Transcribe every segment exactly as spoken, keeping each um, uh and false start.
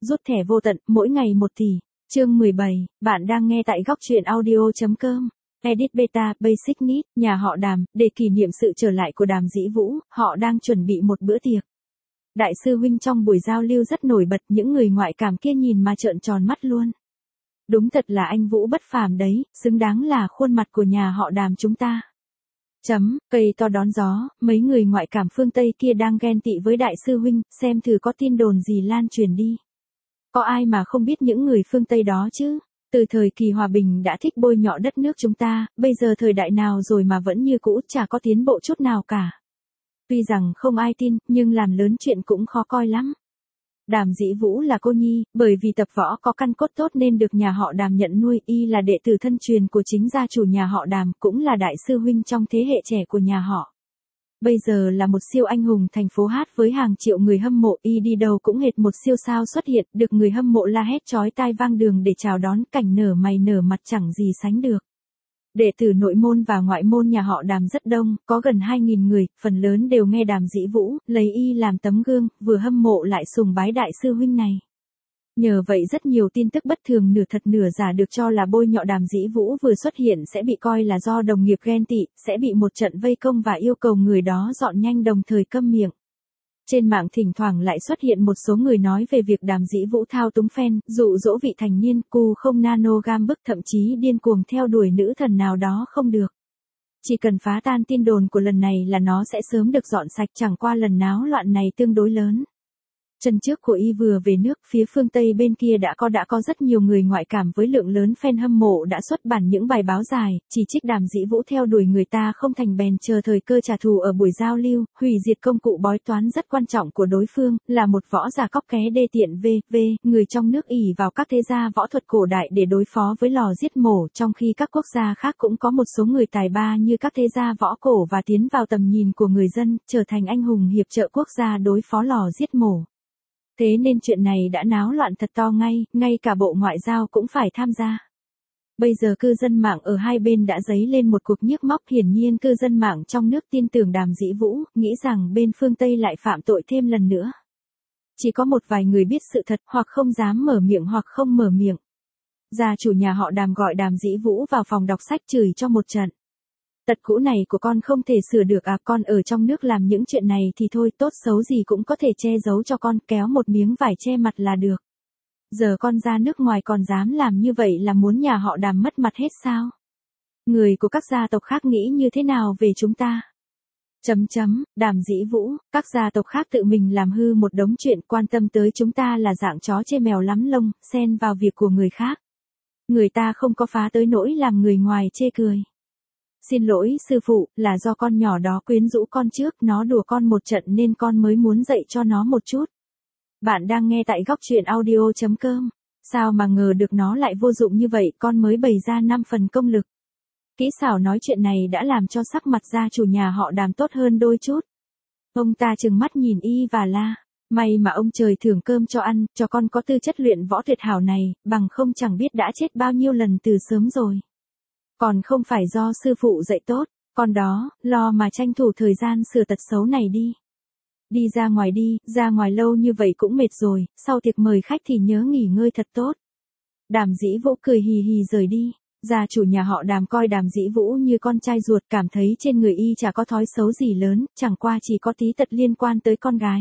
rút thẻ vô tận, mỗi ngày một tỷ. Chương mười bảy, bạn đang nghe tại góc truyện audio.com. Edit Beta, Basic Need, nhà họ Đàm, để kỷ niệm sự trở lại của Đàm Dĩ Vũ, họ đang chuẩn bị một bữa tiệc. Đại sư huynh trong buổi giao lưu rất nổi bật, những người ngoại cảm kia nhìn mà trợn tròn mắt luôn. Đúng thật là anh Vũ bất phàm đấy, xứng đáng là khuôn mặt của nhà họ Đàm chúng ta. Chấm, cây to đón gió, mấy người ngoại cảm phương Tây kia đang ghen tị với đại sư huynh, xem thử có tin đồn gì lan truyền đi. Có ai mà không biết những người phương Tây đó chứ? Từ thời kỳ hòa bình đã thích bôi nhọ đất nước chúng ta, bây giờ thời đại nào rồi mà vẫn như cũ, chả có tiến bộ chút nào cả. Tuy rằng không ai tin, nhưng làm lớn chuyện cũng khó coi lắm. Đàm Dĩ Vũ là cô nhi, bởi vì tập võ có căn cốt tốt nên được nhà họ Đàm nhận nuôi, y là đệ tử thân truyền của chính gia chủ nhà họ Đàm, cũng là đại sư huynh trong thế hệ trẻ của nhà họ. Bây giờ là một siêu anh hùng thành phố hát với hàng triệu người hâm mộ, y đi đâu cũng hệt một siêu sao xuất hiện, được người hâm mộ la hét chói tai vang đường để chào đón, cảnh nở mày nở mặt chẳng gì sánh được. Đệ tử nội môn và ngoại môn nhà họ Đàm rất đông, có gần hai nghìn người, phần lớn đều nghe Đàm Dĩ Vũ, lấy y làm tấm gương, vừa hâm mộ lại sùng bái đại sư huynh này. Nhờ vậy rất nhiều tin tức bất thường nửa thật nửa giả được cho là bôi nhọ Đàm Dĩ Vũ vừa xuất hiện sẽ bị coi là do đồng nghiệp ghen tị, sẽ bị một trận vây công và yêu cầu người đó dọn nhanh đồng thời câm miệng. Trên mạng thỉnh thoảng lại xuất hiện một số người nói về việc Đàm Dĩ Vũ thao túng fan, dụ dỗ vị thành niên, cu không nano gam bức, thậm chí điên cuồng theo đuổi nữ thần nào đó không được. Chỉ cần phá tan tin đồn của lần này là nó sẽ sớm được dọn sạch, chẳng qua lần náo loạn này tương đối lớn. Chân trước của y vừa về nước, phía phương Tây bên kia đã có đã có rất nhiều người ngoại cảm với lượng lớn fan hâm mộ đã xuất bản những bài báo dài, chỉ trích Đàm Dĩ Vũ theo đuổi người ta không thành bèn chờ thời cơ trả thù ở buổi giao lưu, hủy diệt công cụ bói toán rất quan trọng của đối phương, là một võ giả cóc ké đê tiện v v người trong nước ỷ vào các thế gia võ thuật cổ đại để đối phó với lò giết mổ, trong khi các quốc gia khác cũng có một số người tài ba như các thế gia võ cổ và tiến vào tầm nhìn của người dân, trở thành anh hùng hiệp trợ quốc gia đối phó lò giết mổ. Thế nên chuyện này đã náo loạn thật to ngay, ngay cả Bộ Ngoại giao cũng phải tham gia. Bây giờ cư dân mạng ở hai bên đã dấy lên một cuộc nhức móc, hiển nhiên cư dân mạng trong nước tin tưởng Đàm Dĩ Vũ, nghĩ rằng bên phương Tây lại phạm tội thêm lần nữa. Chỉ có một vài người biết sự thật, hoặc không dám mở miệng hoặc không mở miệng. Gia chủ nhà họ Đàm gọi Đàm Dĩ Vũ vào phòng đọc sách chửi cho một trận. Tật cũ này của con không thể sửa được à, con ở trong nước làm những chuyện này thì thôi, tốt xấu gì cũng có thể che giấu cho con, kéo một miếng vải che mặt là được. Giờ con ra nước ngoài còn dám làm như vậy là muốn nhà họ Đàm mất mặt hết sao? Người của các gia tộc khác nghĩ như thế nào về chúng ta? Chấm chấm, Đàm Dĩ Vũ, các gia tộc khác tự mình làm hư một đống chuyện, quan tâm tới chúng ta là dạng chó chê mèo lắm lông, xen vào việc của người khác. Người ta không có phá tới nỗi làm người ngoài chê cười. Xin lỗi sư phụ, là do con nhỏ đó quyến rũ con trước, nó đùa con một trận nên con mới muốn dạy cho nó một chút. Bạn đang nghe tại góc truyện audio.com. Sao mà ngờ được nó lại vô dụng như vậy, con mới bày ra năm phần công lực. Kỹ xảo nói chuyện này đã làm cho sắc mặt gia chủ nhà họ Đàm tốt hơn đôi chút. Ông ta trừng mắt nhìn y và la, may mà ông trời thưởng cơm cho ăn, cho con có tư chất luyện võ tuyệt hảo này, bằng không chẳng biết đã chết bao nhiêu lần từ sớm rồi. Còn không phải do sư phụ dạy tốt, con đó, lo mà tranh thủ thời gian sửa tật xấu này đi. Đi ra ngoài đi, ra ngoài lâu như vậy cũng mệt rồi, sau tiệc mời khách thì nhớ nghỉ ngơi thật tốt. Đàm Dĩ Vũ cười hì hì rời đi, gia chủ nhà họ Đàm coi Đàm Dĩ Vũ như con trai ruột, cảm thấy trên người y chả có thói xấu gì lớn, chẳng qua chỉ có tí tật liên quan tới con gái.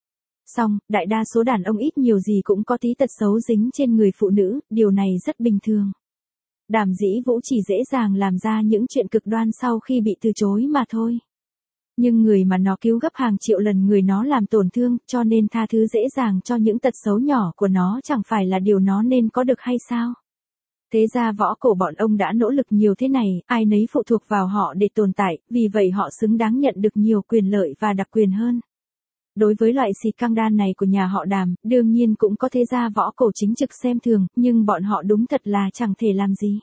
Xong, đại đa số đàn ông ít nhiều gì cũng có tí tật xấu dính trên người phụ nữ, điều này rất bình thường. Đàm Dĩ Vũ chỉ dễ dàng làm ra những chuyện cực đoan sau khi bị từ chối mà thôi. Nhưng người mà nó cứu gấp hàng triệu lần người nó làm tổn thương, cho nên tha thứ dễ dàng cho những tật xấu nhỏ của nó chẳng phải là điều nó nên có được hay sao? Thế ra võ cổ bọn ông đã nỗ lực nhiều thế này, ai nấy phụ thuộc vào họ để tồn tại, vì vậy họ xứng đáng nhận được nhiều quyền lợi và đặc quyền hơn. Đối với loại xịt căng đan này của nhà họ Đàm, đương nhiên cũng có thế gia võ cổ chính trực xem thường, nhưng bọn họ đúng thật là chẳng thể làm gì.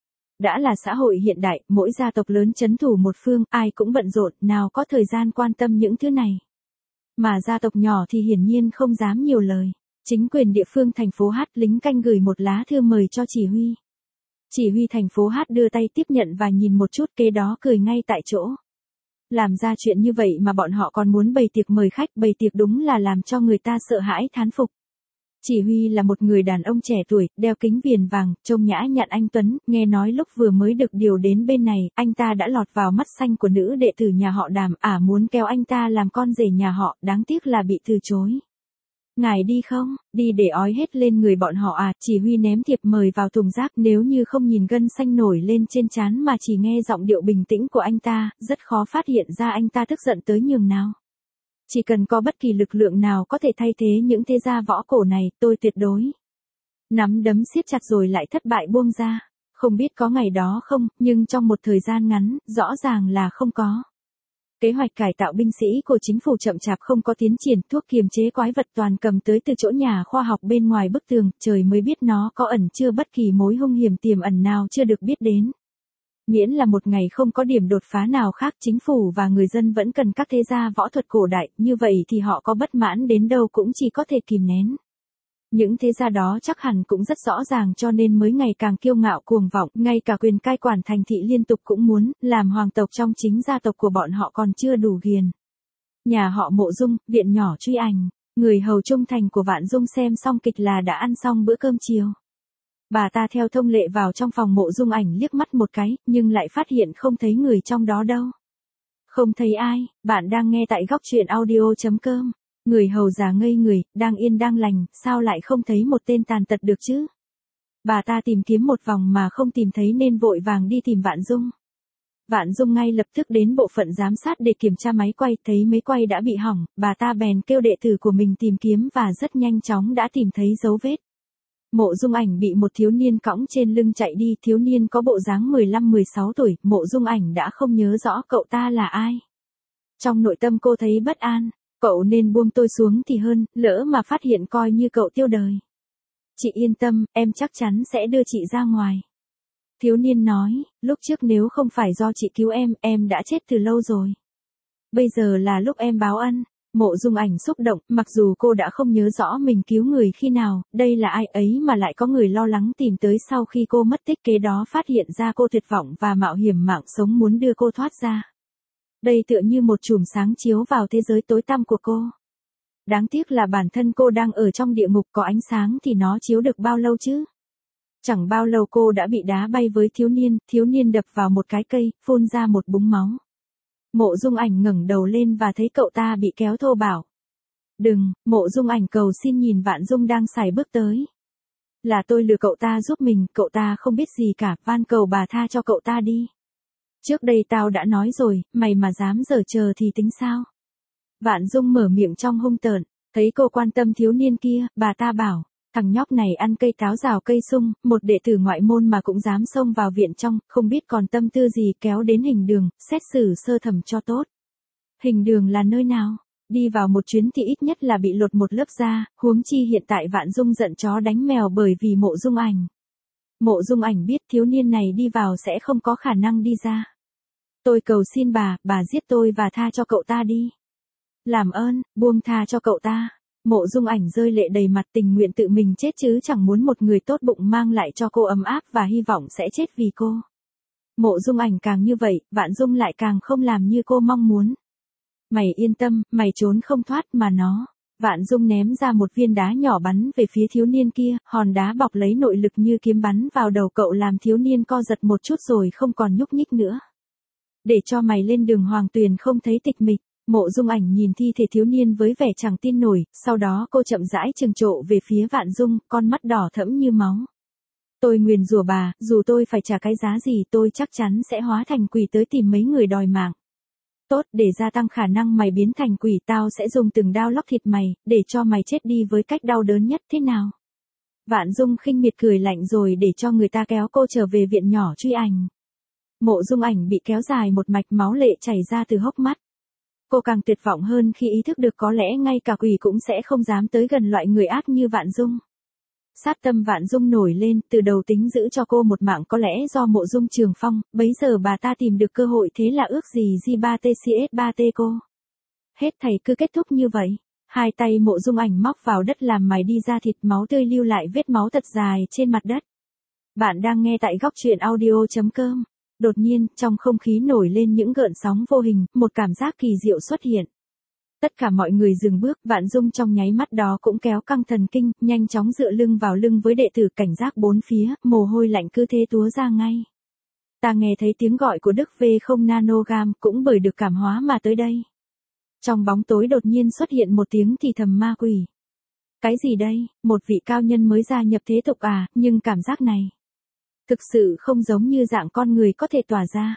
Đã là xã hội hiện đại, mỗi gia tộc lớn trấn thủ một phương, ai cũng bận rộn, nào có thời gian quan tâm những thứ này. Mà gia tộc nhỏ thì hiển nhiên không dám nhiều lời. Chính quyền địa phương thành phố Hát, lính canh gửi một lá thư mời cho chỉ huy. Chỉ huy thành phố Hát đưa tay tiếp nhận và nhìn một chút, kế đó cười ngay tại chỗ. Làm ra chuyện như vậy mà bọn họ còn muốn bày tiệc mời khách, bày tiệc đúng là làm cho người ta sợ hãi thán phục. Chỉ Huy là một người đàn ông trẻ tuổi, đeo kính viền vàng, trông nhã nhặn anh tuấn, nghe nói lúc vừa mới được điều đến bên này, anh ta đã lọt vào mắt xanh của nữ đệ tử nhà họ Đàm, ả muốn kéo anh ta làm con rể nhà họ, đáng tiếc là bị từ chối. Ngài đi không, đi để ói hết lên người bọn họ à, Chỉ Huy ném thiệp mời vào thùng rác, nếu như không nhìn gân xanh nổi lên trên trán mà chỉ nghe giọng điệu bình tĩnh của anh ta, rất khó phát hiện ra anh ta tức giận tới nhường nào. Chỉ cần có bất kỳ lực lượng nào có thể thay thế những thế gia võ cổ này, tôi tuyệt đối. Nắm đấm siết chặt rồi lại thất bại buông ra. Không biết có ngày đó không, nhưng trong một thời gian ngắn, rõ ràng là không có. Kế hoạch cải tạo binh sĩ của chính phủ chậm chạp không có tiến triển, thuốc kiềm chế quái vật toàn cầm tới từ chỗ nhà khoa học bên ngoài bức tường, trời mới biết nó có ẩn chưa bất kỳ mối hung hiểm tiềm ẩn nào chưa được biết đến. Miễn là một ngày không có điểm đột phá nào khác, chính phủ và người dân vẫn cần các thế gia võ thuật cổ đại, như vậy thì họ có bất mãn đến đâu cũng chỉ có thể kìm nén. Những thế gia đó chắc hẳn cũng rất rõ ràng cho nên mới ngày càng kiêu ngạo cuồng vọng, ngay cả quyền cai quản thành thị liên tục cũng muốn, làm hoàng tộc trong chính gia tộc của bọn họ còn chưa đủ ghiền. Nhà họ Mộ Dung, viện nhỏ Truy Ảnh, người hầu trung thành của Vạn Dung xem xong kịch là đã ăn xong bữa cơm chiều. Bà ta theo thông lệ vào trong phòng Mộ Dung Ảnh liếc mắt một cái, nhưng lại phát hiện không thấy người trong đó đâu. Không thấy ai, bạn đang nghe tại góc truyện audio chấm com. Người hầu già ngây người, đang yên đang lành, sao lại không thấy một tên tàn tật được chứ? Bà ta tìm kiếm một vòng mà không tìm thấy nên vội vàng đi tìm Vạn Dung. Vạn Dung ngay lập tức đến bộ phận giám sát để kiểm tra máy quay, thấy máy quay đã bị hỏng, bà ta bèn kêu đệ tử của mình tìm kiếm và rất nhanh chóng đã tìm thấy dấu vết. Mộ Dung Ảnh bị một thiếu niên cõng trên lưng chạy đi, thiếu niên có bộ dáng mười lăm mười sáu tuổi, Mộ Dung Ảnh đã không nhớ rõ cậu ta là ai. Trong nội tâm cô thấy bất an, cậu nên buông tôi xuống thì hơn, lỡ mà phát hiện coi như cậu tiêu đời. Chị yên tâm, em chắc chắn sẽ đưa chị ra ngoài. Thiếu niên nói, lúc trước nếu không phải do chị cứu em, em đã chết từ lâu rồi. Bây giờ là lúc em báo ân. Mộ Dung Ảnh xúc động, mặc dù cô đã không nhớ rõ mình cứu người khi nào, đây là ai ấy mà lại có người lo lắng tìm tới sau khi cô mất tích, kế đó phát hiện ra cô tuyệt vọng và mạo hiểm mạng sống muốn đưa cô thoát ra. Đây tựa như một chùm sáng chiếu vào thế giới tối tăm của cô. Đáng tiếc là bản thân cô đang ở trong địa ngục, có ánh sáng thì nó chiếu được bao lâu chứ? Chẳng bao lâu cô đã bị đá bay với thiếu niên, thiếu niên đập vào một cái cây, phun ra một búng máu. Mộ Dung Ảnh ngẩng đầu lên và thấy cậu ta bị kéo thô bạo. Đừng, Mộ Dung Ảnh cầu xin nhìn Vạn Dung đang sải bước tới. Là tôi lừa cậu ta giúp mình, cậu ta không biết gì cả, van cầu bà tha cho cậu ta đi. Trước đây tao đã nói rồi, mày mà dám giở chờ thì tính sao? Vạn Dung mở miệng trong hung tợn, thấy cô quan tâm thiếu niên kia, bà ta bảo, thằng nhóc này ăn cây táo rào cây sung, một đệ tử ngoại môn mà cũng dám xông vào viện trong, không biết còn tâm tư gì, kéo đến hình đường, xét xử sơ thẩm cho tốt. Hình đường là nơi nào? Đi vào một chuyến thì ít nhất là bị lột một lớp da, huống chi hiện tại Vạn Dung giận chó đánh mèo bởi vì Mộ Dung Ảnh. Mộ Dung Ảnh biết thiếu niên này đi vào sẽ không có khả năng đi ra. Tôi cầu xin bà, bà giết tôi và tha cho cậu ta đi. Làm ơn, buông tha cho cậu ta. Mộ Dung Ảnh rơi lệ đầy mặt, tình nguyện tự mình chết chứ chẳng muốn một người tốt bụng mang lại cho cô ấm áp và hy vọng sẽ chết vì cô. Mộ Dung Ảnh càng như vậy, Vạn Dung lại càng không làm như cô mong muốn. Mày yên tâm, mày trốn không thoát mà nó. Vạn Dung ném ra một viên đá nhỏ bắn về phía thiếu niên kia, hòn đá bọc lấy nội lực như kiếm bắn vào đầu cậu làm thiếu niên co giật một chút rồi không còn nhúc nhích nữa. Để cho mày lên đường hoàng tuyền không thấy tịch mịch. Mộ Dung Ảnh nhìn thi thể thiếu niên với vẻ chẳng tin nổi, sau đó cô chậm rãi trừng trộ về phía Vạn Dung, con mắt đỏ thẫm như máu. Tôi nguyền rủa bà, dù tôi phải trả cái giá gì tôi chắc chắn sẽ hóa thành quỷ tới tìm mấy người đòi mạng. Tốt, để gia tăng khả năng mày biến thành quỷ tao sẽ dùng từng đao lóc thịt mày, để cho mày chết đi với cách đau đớn nhất thế nào. Vạn Dung khinh miệt cười lạnh rồi để cho người ta kéo cô trở về viện nhỏ Truy Ảnh. Mộ Dung Ảnh bị kéo dài một mạch máu lệ chảy ra từ hốc mắt. Cô càng tuyệt vọng hơn khi ý thức được có lẽ ngay cả quỷ cũng sẽ không dám tới gần loại người ác như Vạn Dung. Sát tâm Vạn Dung nổi lên, từ đầu tính giữ cho cô một mạng có lẽ do Mộ Dung Trường Phong, bấy giờ bà ta tìm được cơ hội thế là ước gì G ba T C S ba T cô. Hết thảy cứ kết thúc như vậy, hai tay Mộ Dung Ảnh móc vào đất làm mài đi ra thịt, máu tươi lưu lại vết máu thật dài trên mặt đất. Bạn đang nghe tại góc truyện audio chấm com. Đột nhiên, trong không khí nổi lên những gợn sóng vô hình, một cảm giác kỳ diệu xuất hiện. Tất cả mọi người dừng bước, Vạn Dung trong nháy mắt đó cũng kéo căng thần kinh, nhanh chóng dựa lưng vào lưng với đệ tử cảnh giác bốn phía, mồ hôi lạnh cứ thế túa ra ngay. Ta nghe thấy tiếng gọi của Đức V không nanogam, cũng bởi được cảm hóa mà tới đây. Trong bóng tối đột nhiên xuất hiện một tiếng thì thầm ma quỷ. Cái gì đây, một vị cao nhân mới gia nhập thế tục à, nhưng cảm giác này thực sự không giống như dạng con người có thể tỏa ra.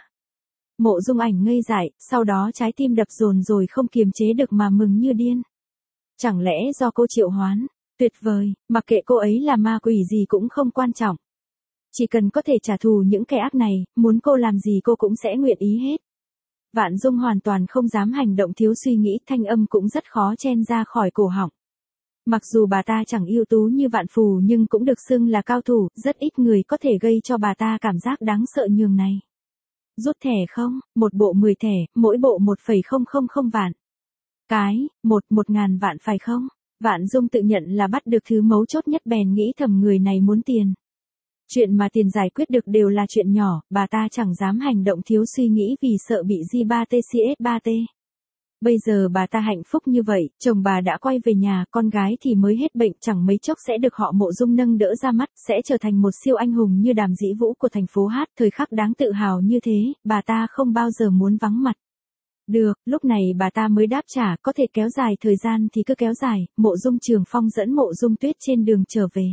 Mộ Dung Ảnh ngây dại, sau đó trái tim đập dồn rồi không kiềm chế được mà mừng như điên. Chẳng lẽ do cô triệu hoán? Tuyệt vời, mặc kệ cô ấy là ma quỷ gì cũng không quan trọng. Chỉ cần có thể trả thù những kẻ ác này, muốn cô làm gì cô cũng sẽ nguyện ý hết. Vạn Dung hoàn toàn không dám hành động thiếu suy nghĩ, thanh âm cũng rất khó chen ra khỏi cổ họng. Mặc dù bà ta chẳng ưu tú như Vạn Phù nhưng cũng được xưng là cao thủ, rất ít người có thể gây cho bà ta cảm giác đáng sợ nhường này. Rút thẻ không, một bộ mười thẻ, mỗi bộ một phẩy không không không vạn. Cái, một, một ngàn vạn phải không? Vạn Dung tự nhận là bắt được thứ mấu chốt nhất bèn nghĩ thầm người này muốn tiền. Chuyện mà tiền giải quyết được đều là chuyện nhỏ, bà ta chẳng dám hành động thiếu suy nghĩ vì sợ bị G ba T C S ba T. Bây giờ bà ta hạnh phúc như vậy, chồng bà đã quay về nhà, con gái thì mới hết bệnh, chẳng mấy chốc sẽ được họ Mộ Dung nâng đỡ ra mắt, sẽ trở thành một siêu anh hùng như Đàm Dĩ Vũ của thành phố hát, thời khắc đáng tự hào như thế, bà ta không bao giờ muốn vắng mặt. Được, lúc này bà ta mới đáp trả, có thể kéo dài thời gian thì cứ kéo dài, Mộ Dung Trường Phong dẫn Mộ Dung Tuyết trên đường trở về.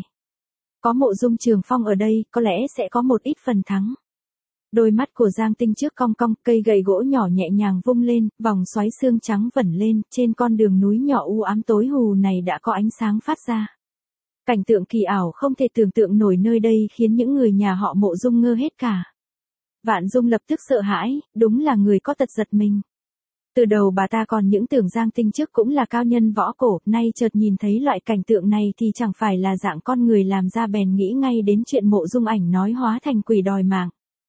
Có Mộ Dung Trường Phong ở đây, có lẽ sẽ có một ít phần thắng. Đôi mắt của Giang Tinh trước cong cong, cây gậy gỗ nhỏ nhẹ nhàng vung lên, vòng xoáy xương trắng vẩn lên, trên con đường núi nhỏ u ám tối hù này đã có ánh sáng phát ra. Cảnh tượng kỳ ảo không thể tưởng tượng nổi nơi đây khiến những người nhà họ Mộ Dung ngơ hết cả. Vạn Dung lập tức sợ hãi, đúng là người có tật giật mình. Từ đầu bà ta còn những tưởng Giang Tinh trước cũng là cao nhân võ cổ, nay chợt nhìn thấy loại cảnh tượng này thì chẳng phải là dạng con người làm ra bèn nghĩ ngay đến chuyện Mộ Dung Ảnh nói hóa thành quỷ đòi mạng.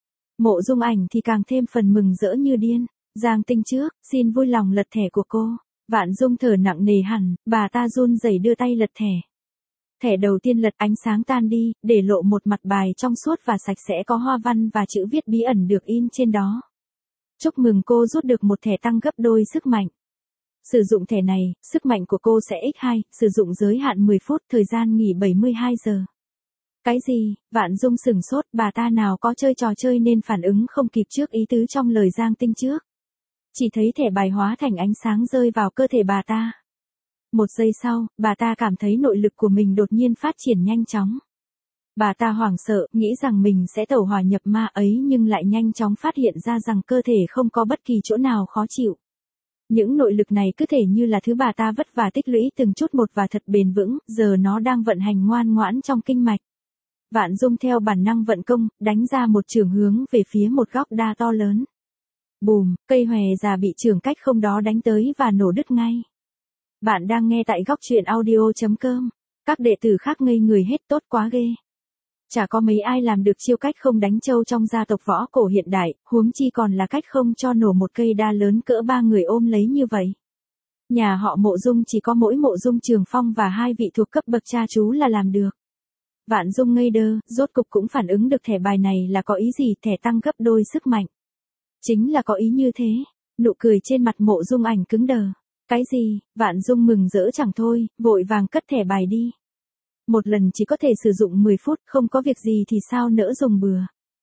Mộ Dung Ảnh thì càng thêm phần mừng rỡ như điên. Giang Tinh trước, xin vui lòng lật thẻ của cô. Vạn Dung thở nặng nề hẳn, bà ta run rẩy đưa tay lật thẻ. Thẻ đầu tiên lật, ánh sáng tan đi, để lộ một mặt bài trong suốt và sạch sẽ có hoa văn và chữ viết bí ẩn được in trên đó. Chúc mừng cô rút được một thẻ tăng gấp đôi sức mạnh. Sử dụng thẻ này, sức mạnh của cô sẽ nhân hai, sử dụng giới hạn mười phút, thời gian nghỉ bảy mươi hai giờ. Cái gì? Vạn Dung sửng sốt, bà ta nào có chơi trò chơi nên phản ứng không kịp trước ý tứ trong lời Giang Tinh trước. Chỉ thấy thẻ bài hóa thành ánh sáng rơi vào cơ thể bà ta. Một giây sau, bà ta cảm thấy nội lực của mình đột nhiên phát triển nhanh chóng. Bà ta hoảng sợ, nghĩ rằng mình sẽ tẩu hỏa nhập ma ấy nhưng lại nhanh chóng phát hiện ra rằng cơ thể không có bất kỳ chỗ nào khó chịu. Những nội lực này cứ thể như là thứ bà ta vất vả tích lũy từng chút một và thật bền vững, giờ nó đang vận hành ngoan ngoãn trong kinh mạch. Vạn Dung theo bản năng vận công, đánh ra một chưởng hướng về phía một góc đa to lớn. Bùm, cây hòe già bị chưởng cách không đó đánh tới và nổ đứt ngay. Bạn đang nghe tại góc truyện audio chấm com. Các đệ tử khác ngây người hết, tốt quá ghê. Chả có mấy ai làm được chiêu cách không đánh trâu trong gia tộc võ cổ hiện đại, huống chi còn là cách không cho nổ một cây đa lớn cỡ ba người ôm lấy như vậy. Nhà họ Mộ Dung chỉ có mỗi Mộ Dung Trường Phong và hai vị thuộc cấp bậc cha chú là làm được. Vạn Dung ngây đơ, rốt cục cũng phản ứng được thẻ bài này là có ý gì, thẻ tăng gấp đôi sức mạnh. Chính là có ý như thế. Nụ cười trên mặt Mộ Dung Ảnh cứng đờ. Cái gì? Vạn Dung mừng rỡ chẳng thôi, vội vàng cất thẻ bài đi. Một lần chỉ có thể sử dụng mười phút, không có việc gì thì sao nỡ dùng bừa.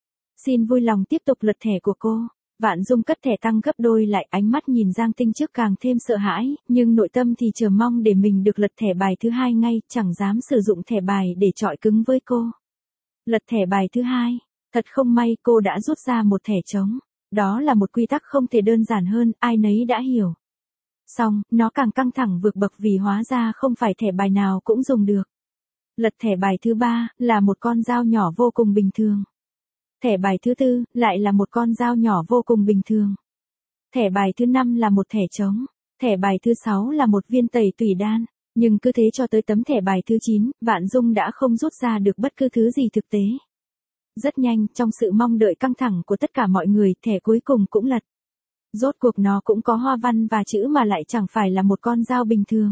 Xin vui lòng tiếp tục lật thẻ của cô. Vạn Dung cất thẻ tăng gấp đôi lại, ánh mắt nhìn Giang Tinh trước càng thêm sợ hãi, nhưng nội tâm thì chờ mong để mình được lật thẻ bài thứ hai ngay, chẳng dám sử dụng thẻ bài để chọi cứng với cô. Lật thẻ bài thứ hai, thật không may cô đã rút ra một thẻ trống. Đó là một quy tắc không thể đơn giản hơn, ai nấy đã hiểu. Xong, nó càng căng thẳng vượt bậc vì hóa ra không phải thẻ bài nào cũng dùng được. Lật thẻ bài thứ ba, là một con dao nhỏ vô cùng bình thường. Thẻ bài thứ tư, lại là một con dao nhỏ vô cùng bình thường. Thẻ bài thứ năm là một thẻ trống. Thẻ bài thứ sáu là một viên tẩy tủy đan. Nhưng cứ thế cho tới tấm thẻ bài thứ chín, Vạn Dung đã không rút ra được bất cứ thứ gì thực tế. Rất nhanh, trong sự mong đợi căng thẳng của tất cả mọi người, thẻ cuối cùng cũng lật. Rốt cuộc nó cũng có hoa văn và chữ mà lại chẳng phải là một con dao bình thường.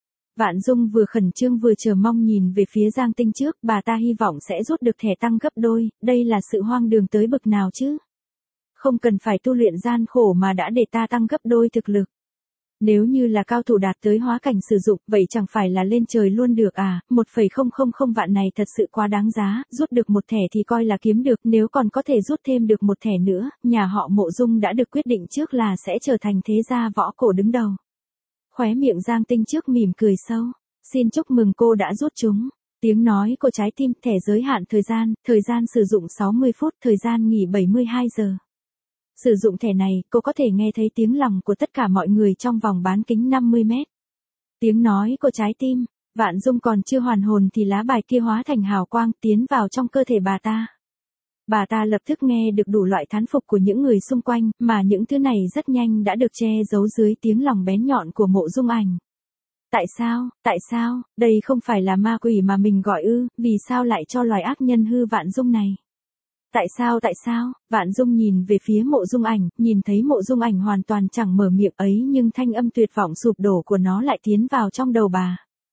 Vạn Dung vừa khẩn trương vừa chờ mong nhìn về phía Giang Tinh trước, bà ta hy vọng sẽ rút được thẻ tăng gấp đôi, đây là sự hoang đường tới bực nào chứ. Không cần phải tu luyện gian khổ mà đã để ta tăng gấp đôi thực lực. Nếu như là cao thủ đạt tới hóa cảnh sử dụng, vậy chẳng phải là lên trời luôn được à, một phẩy không không không vạn này thật sự quá đáng giá, rút được một thẻ thì coi là kiếm được, nếu còn có thể rút thêm được một thẻ nữa, nhà họ Mộ Dung đã được quyết định trước là sẽ trở thành thế gia võ cổ đứng đầu. Khóe miệng Giang Tinh trước mỉm cười sâu, xin chúc mừng cô đã rút chúng. Tiếng nói của trái tim, thẻ giới hạn thời gian, thời gian sử dụng sáu mươi phút, thời gian nghỉ bảy mươi hai giờ. Sử dụng thẻ này, cô có thể nghe thấy tiếng lòng của tất cả mọi người trong vòng bán kính năm mươi mét. Tiếng nói của trái tim, Vạn Dung còn chưa hoàn hồn thì lá bài kia hóa thành hào quang tiến vào trong cơ thể bà ta. Bà ta lập tức nghe được đủ loại thán phục của những người xung quanh, mà những thứ này rất nhanh đã được che giấu dưới tiếng lòng bén nhọn của Mộ Dung Ảnh. Tại sao, tại sao, đây không phải là ma quỷ mà mình gọi ư, vì sao lại cho loài ác nhân hư Vạn Dung này? Tại sao tại sao, Vạn Dung nhìn về phía Mộ Dung Ảnh, nhìn thấy Mộ Dung Ảnh hoàn toàn chẳng mở miệng ấy nhưng thanh âm tuyệt vọng sụp đổ của nó lại tiến vào trong đầu bà.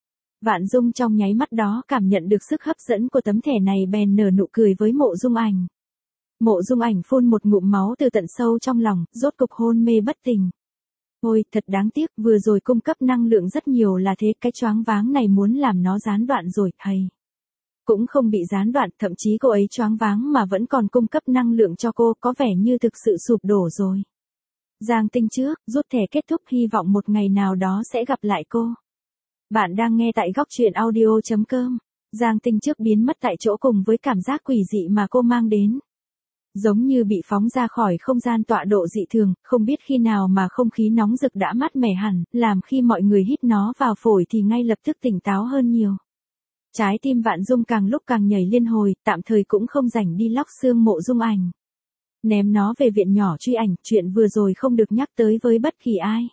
Vạn Dung trong nháy mắt đó cảm nhận được sức hấp dẫn của tấm thẻ này bèn nở nụ cười với Mộ Dung Ảnh. Mộ Dung Ảnh phun một ngụm máu từ tận sâu trong lòng, rốt cục hôn mê bất tỉnh. Ôi, thật đáng tiếc, vừa rồi cung cấp năng lượng rất nhiều là thế, cái choáng váng này muốn làm nó gián đoạn rồi, thầy. Cũng không bị gián đoạn, thậm chí cô ấy choáng váng mà vẫn còn cung cấp năng lượng cho cô, có vẻ như thực sự sụp đổ rồi. Giang Tinh trước, rút thẻ kết thúc, hy vọng một ngày nào đó sẽ gặp lại cô. Bạn đang nghe tại góc truyện audio chấm com. Giang Tinh trước biến mất tại chỗ cùng với cảm giác quỷ dị mà cô mang đến. Giống như bị phóng ra khỏi không gian tọa độ dị thường, không biết khi nào mà không khí nóng rực đã mát mẻ hẳn, làm khi mọi người hít nó vào phổi thì ngay lập tức tỉnh táo hơn nhiều. Trái tim Vạn Dung càng lúc càng nhảy liên hồi, tạm thời cũng không rảnh đi lóc xương Mộ Dung Ảnh. Ném nó về viện nhỏ truy ảnh, chuyện vừa rồi không được nhắc tới với bất kỳ ai.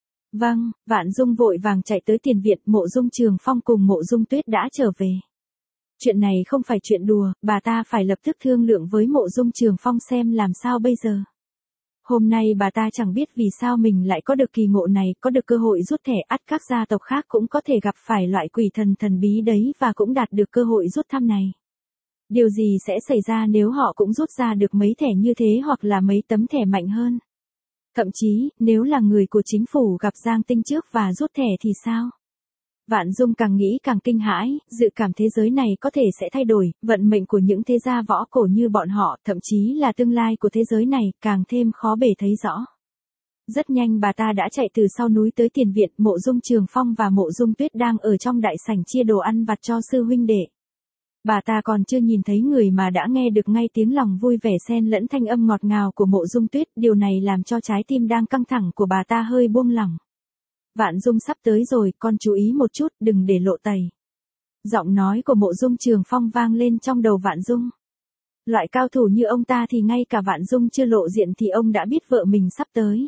Vâng, Vạn Dung vội vàng chạy tới tiền viện, Mộ Dung Trường Phong cùng Mộ Dung Tuyết đã trở về. Chuyện này không phải chuyện đùa, bà ta phải lập tức thương lượng với Mộ Dung Trường Phong xem làm sao bây giờ. Hôm nay bà ta chẳng biết vì sao mình lại có được kỳ ngộ này, có được cơ hội rút thẻ, ắt các gia tộc khác cũng có thể gặp phải loại quỷ thần thần bí đấy và cũng đạt được cơ hội rút thăm này. Điều gì sẽ xảy ra nếu họ cũng rút ra được mấy thẻ như thế hoặc là mấy tấm thẻ mạnh hơn? Thậm chí, nếu là người của chính phủ gặp Giang Tinh trước và rút thẻ thì sao? Vạn Dung càng nghĩ càng kinh hãi, dự cảm thế giới này có thể sẽ thay đổi, vận mệnh của những thế gia võ cổ như bọn họ, thậm chí là tương lai của thế giới này, càng thêm khó bề thấy rõ. Rất nhanh bà ta đã chạy từ sau núi tới tiền viện, Mộ Dung Trường Phong và Mộ Dung Tuyết đang ở trong đại sảnh chia đồ ăn vặt cho sư huynh đệ. Bà ta còn chưa nhìn thấy người mà đã nghe được ngay tiếng lòng vui vẻ xen lẫn thanh âm ngọt ngào của Mộ Dung Tuyết, điều này làm cho trái tim đang căng thẳng của bà ta hơi buông lỏng. Vạn Dung sắp tới rồi, con chú ý một chút, đừng để lộ tẩy. Giọng nói của Mộ Dung Trường Phong vang lên trong đầu Vạn Dung. Loại cao thủ như ông ta thì ngay cả Vạn Dung chưa lộ diện thì ông đã biết vợ mình sắp tới.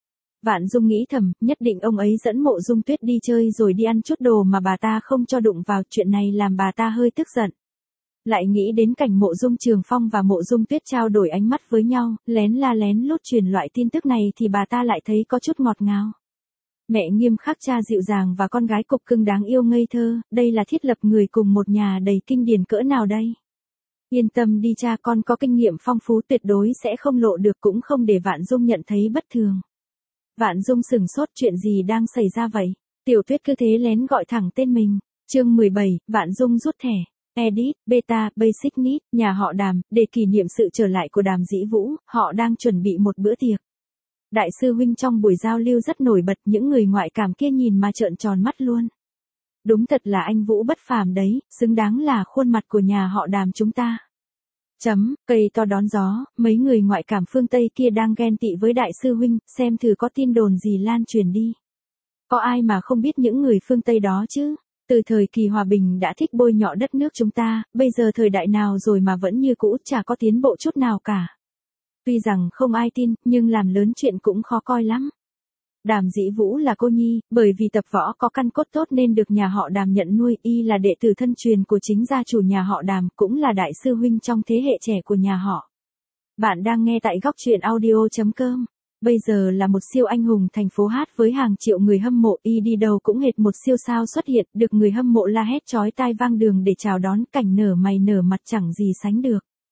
Vạn Dung nghĩ thầm, nhất định ông ấy dẫn Mộ Dung Tuyết đi chơi rồi đi ăn chút đồ mà bà ta không cho đụng vào, chuyện này làm bà ta hơi tức giận. Lại nghĩ đến cảnh Mộ Dung Trường Phong và Mộ Dung Tuyết trao đổi ánh mắt với nhau, lén la lén lút truyền loại tin tức này thì bà ta lại thấy có chút ngọt ngào. Mẹ nghiêm khắc, cha dịu dàng và con gái cục cưng đáng yêu ngây thơ, đây là thiết lập người cùng một nhà đầy kinh điển cỡ nào đây? Yên tâm đi cha, con có kinh nghiệm phong phú, tuyệt đối sẽ không lộ được, cũng không để Vạn Dung nhận thấy bất thường. Vạn Dung sừng sốt, chuyện gì đang xảy ra vậy? Tiểu Tuyết cứ thế lén gọi thẳng tên mình. Chương mười bảy, Vạn Dung rút thẻ. Edit, Beta, Basic Need, nhà họ Đàm, để kỷ niệm sự trở lại của Đàm Dĩ Vũ, họ đang chuẩn bị một bữa tiệc. Đại sư huynh trong buổi giao lưu rất nổi bật, những người ngoại cảm kia nhìn mà trợn tròn mắt luôn. Đúng thật là anh Vũ bất phàm đấy, xứng đáng là khuôn mặt của nhà họ Đàm chúng ta. Chấm, cây to đón gió, mấy người ngoại cảm phương Tây kia đang ghen tị với đại sư huynh, xem thử có tin đồn gì lan truyền đi. Có ai mà không biết những người phương Tây đó chứ? Từ thời kỳ hòa bình đã thích bôi nhọ đất nước chúng ta, bây giờ thời đại nào rồi mà vẫn như cũ, chả có tiến bộ chút nào cả. Tuy rằng không ai tin, nhưng làm lớn chuyện cũng khó coi lắm. Đàm Dĩ Vũ là cô nhi, bởi vì tập võ có căn cốt tốt nên được nhà họ Đàm nhận nuôi, y là đệ tử thân truyền của chính gia chủ nhà họ Đàm, cũng là đại sư huynh trong thế hệ trẻ của nhà họ. Bạn đang nghe tại góc truyện audio chấm com. Bây giờ là một siêu anh hùng thành phố hát với hàng triệu người hâm mộ, y đi đâu cũng hệt một siêu sao xuất hiện, được người hâm mộ la hét chói tai vang đường để chào đón, cảnh nở mày nở mặt chẳng gì sánh được.